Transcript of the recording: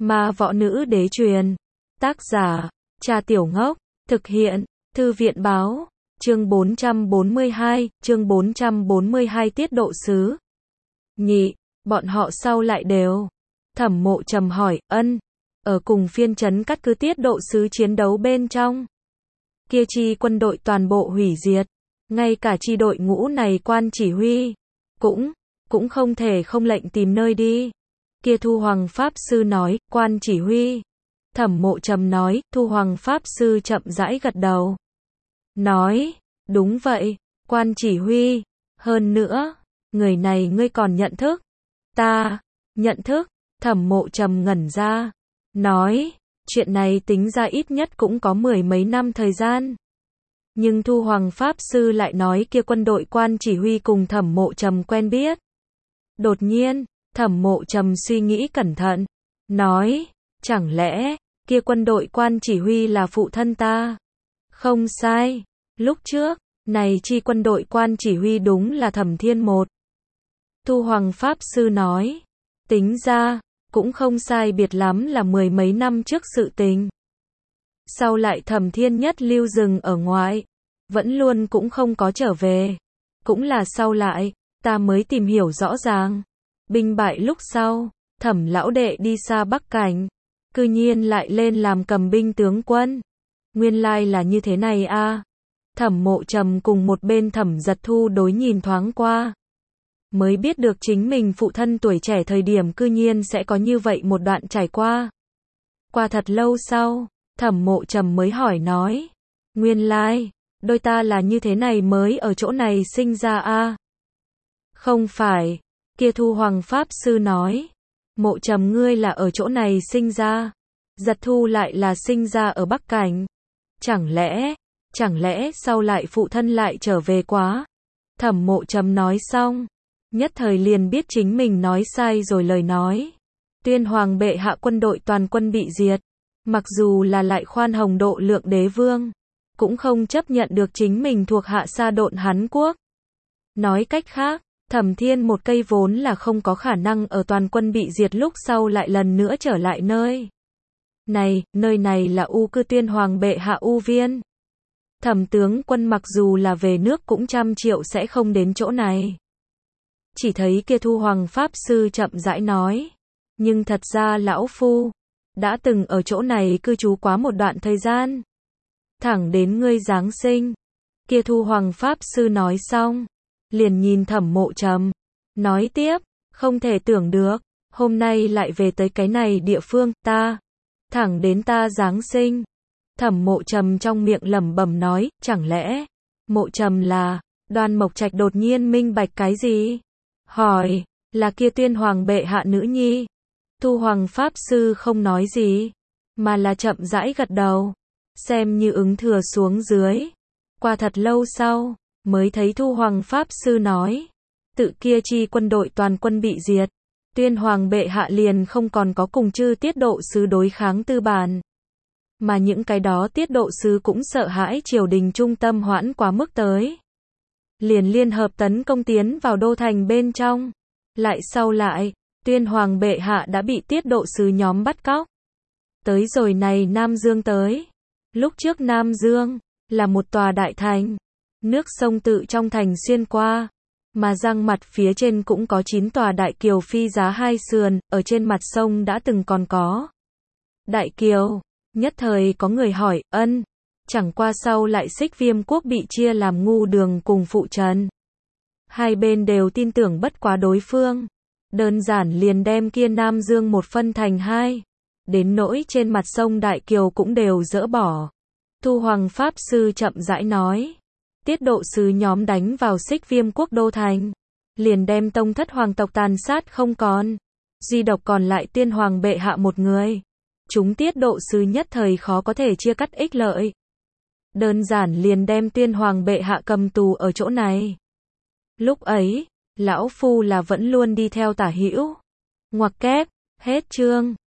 Ma võ nữ đế truyền. Tác giả, Trà Tiểu Ngốc. Thực hiện, Thư viện báo. Chương 442 tiết độ sứ. Nhị, bọn họ sau lại đều. Thẩm Mộ Trầm hỏi, ở cùng phiên trấn cắt cứ tiết độ sứ chiến đấu bên trong. Kia chi quân đội toàn bộ hủy diệt. Ngay cả chi đội ngũ này quan chỉ huy. Cũng không thể không lệnh tìm nơi đi. Kia Thu Hoàng Pháp Sư nói, quan chỉ huy. Thẩm Mộ Trầm nói, Thu Hoàng Pháp Sư chậm rãi gật đầu. Nói, đúng vậy, quan chỉ huy. Hơn nữa, người này ngươi còn nhận thức. Ta, nhận thức. Thẩm Mộ Trầm ngẩn ra. Nói, chuyện này tính ra ít nhất cũng có 10 mấy năm thời gian. Nhưng Thu Hoàng Pháp Sư lại nói kia quân đội quan chỉ huy cùng Thẩm Mộ Trầm quen biết. Đột nhiên, Thẩm Mộ Trầm suy nghĩ cẩn thận. Nói, chẳng lẽ, kia quân đội quan chỉ huy là phụ thân ta? Không sai. Lúc trước, này chi quân đội quan chỉ huy đúng là Thẩm Thiên Một. Thu Hoàng Pháp Sư nói. Tính ra, cũng không sai biệt lắm là 10 mấy năm trước sự tình. Sau lại Thẩm Thiên Nhất lưu rừng ở ngoại. Vẫn luôn cũng không có trở về. Cũng là sau lại, ta mới tìm hiểu rõ ràng. Binh bại lúc sau, Thẩm lão đệ đi xa Bắc Cảnh. Cư nhiên lại lên làm cầm binh tướng quân. Nguyên lai là như thế này a. Thẩm Mộ Trầm cùng một bên Thẩm Giật Thu đối nhìn thoáng qua. Mới biết được chính mình phụ thân tuổi trẻ thời điểm cư nhiên sẽ có như vậy một đoạn trải qua. Qua thật lâu sau, Thẩm Mộ Trầm mới hỏi nói. Nguyên lai, đôi ta là như thế này mới ở chỗ này sinh ra a. Không phải, kia Thu Hoàng Pháp Sư nói. Mộ Trầm ngươi là ở chỗ này sinh ra. Giật Thu lại là sinh ra ở Bắc Cảnh. Chẳng lẽ sau lại phụ thân lại trở về quá? Thẩm Mộ Trầm nói xong, nhất thời liền biết chính mình nói sai rồi lời nói. Tuyên Hoàng bệ hạ quân đội toàn quân bị diệt. Mặc dù là lại khoan hồng độ lượng đế vương, cũng không chấp nhận được chính mình thuộc hạ Sa Độn Hán quốc. Nói cách khác, Thẩm Thiên một cây vốn là không có khả năng ở toàn quân bị diệt lúc sau lại lần nữa trở lại nơi này là U cư Tuyên Hoàng bệ hạ U viên. Thẩm tướng quân mặc dù là về nước cũng 100 triệu sẽ không đến chỗ này. Chỉ thấy kia Thu Hoàng Pháp Sư chậm rãi nói. Nhưng thật ra lão phu đã từng ở chỗ này cư trú quá một đoạn thời gian. Thẳng đến ngươi Giáng sinh. Kia Thu Hoàng Pháp Sư nói xong, liền nhìn Thẩm Mộ Trầm. Nói tiếp, không thể tưởng được, hôm nay lại về tới cái này địa phương, thẳng đến ta Giáng sinh. Thẩm Mộ Trầm trong miệng lẩm bẩm nói, chẳng lẽ, Mộ Trầm là, Đoan Mộc Trạch đột nhiên minh bạch cái gì? Hỏi, là kia Tuyên Hoàng bệ hạ nữ nhi? Thu Hoàng Pháp Sư không nói gì, mà là chậm rãi gật đầu, xem như ứng thừa xuống dưới. Qua thật lâu sau, mới thấy Thu Hoàng Pháp Sư nói, tự kia chi quân đội toàn quân bị diệt, Tuyên Hoàng bệ hạ liền không còn có cùng chư tiết độ sứ đối kháng tư bản. Mà những cái đó tiết độ sứ cũng sợ hãi triều đình trung tâm hoãn quá mức tới. Liền liên hợp tấn công tiến vào đô thành bên trong. Lại sau lại, Tuyên Hoàng bệ hạ đã bị tiết độ sứ nhóm bắt cóc. Tới rồi này Nam Dương tới. Lúc trước Nam Dương, là một tòa đại thành. Nước sông tự trong thành xuyên qua. Mà răng mặt phía trên cũng có 9 tòa đại kiều phi giá hai sườn, ở trên mặt sông đã từng còn có. Đại kiều, nhất thời có người hỏi, chẳng qua sau lại Xích Viêm quốc bị chia làm Ngu Đường cùng Phụ Trần. Hai bên đều tin tưởng bất quá đối phương. Đơn giản liền đem kia Nam Dương một phân thành hai. Đến nỗi trên mặt sông Đại Kiều cũng đều dỡ bỏ. Thu Hoàng Pháp Sư chậm rãi nói. Tiết độ sứ nhóm đánh vào Xích Viêm quốc đô thành. Liền đem tông thất hoàng tộc tàn sát không còn. Duy độc còn lại Tuyên Hoàng bệ hạ một người. Chúng tiết độ sứ nhất thời khó có thể chia cắt ích lợi. Đơn giản liền đem Tuyên Hoàng bệ hạ cầm tù ở chỗ này. Lúc ấy, lão phu là vẫn luôn đi theo tả hữu. Ngoặc kép, hết chương.